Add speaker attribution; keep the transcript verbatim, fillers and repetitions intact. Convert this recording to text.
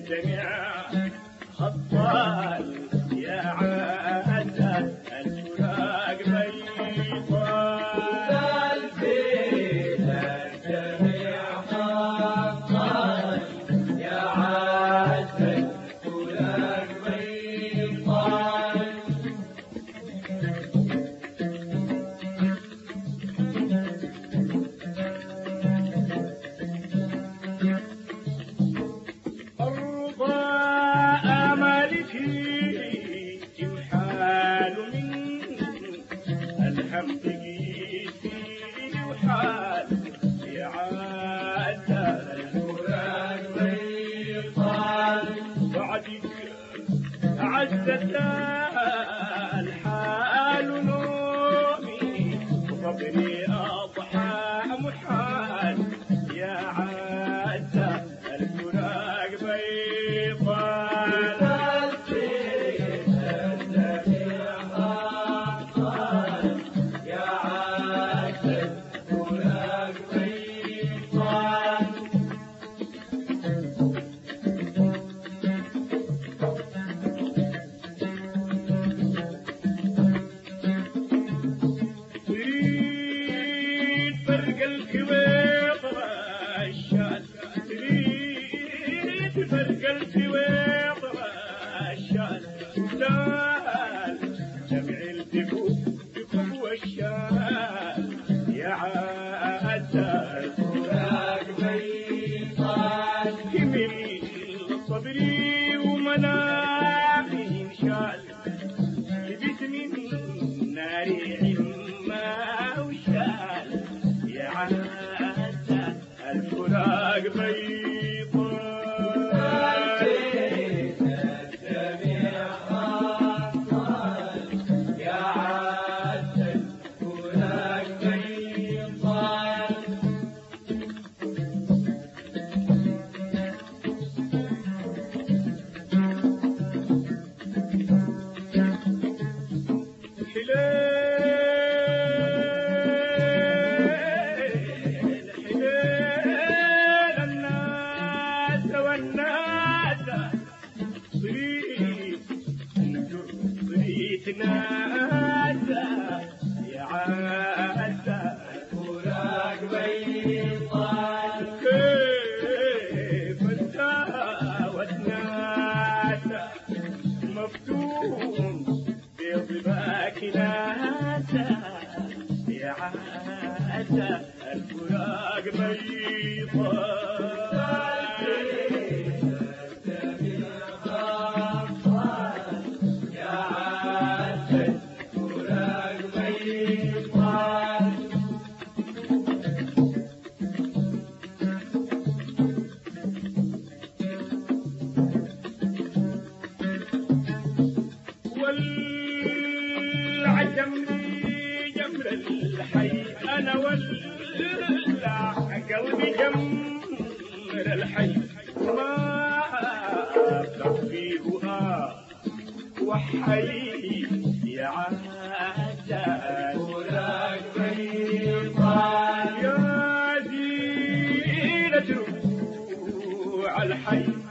Speaker 1: الدمع خطال يا عادة الفراق بيطال
Speaker 2: فينا الدمع خطال يا عادة الفراق بيطال
Speaker 1: الحمد قيسي وحال يا عادة
Speaker 2: الفراق بيطال
Speaker 1: بعدك عزت الحال نومي وصبري أضحى محال يا عادة الفراق بيطال فرق الفويض والشال وسال جمع الدفوف دفوف والشال يا عادة
Speaker 2: الفراق بيطال
Speaker 1: كمل صبري ومنامي انشال لبس من ناري عما وشال يا عادة الفراق بيطال نادى يا عادة
Speaker 2: الفراق بيطال
Speaker 1: كيف انتهت نادى مفتون بضباك نادى يا عادة الفراق بيطال والعجمري جمر الحي أنا ولا قلبي جمر الحي ما أبدع فيه وحي يا عادة
Speaker 2: الفراق بيطال
Speaker 1: يا زينة روح الحي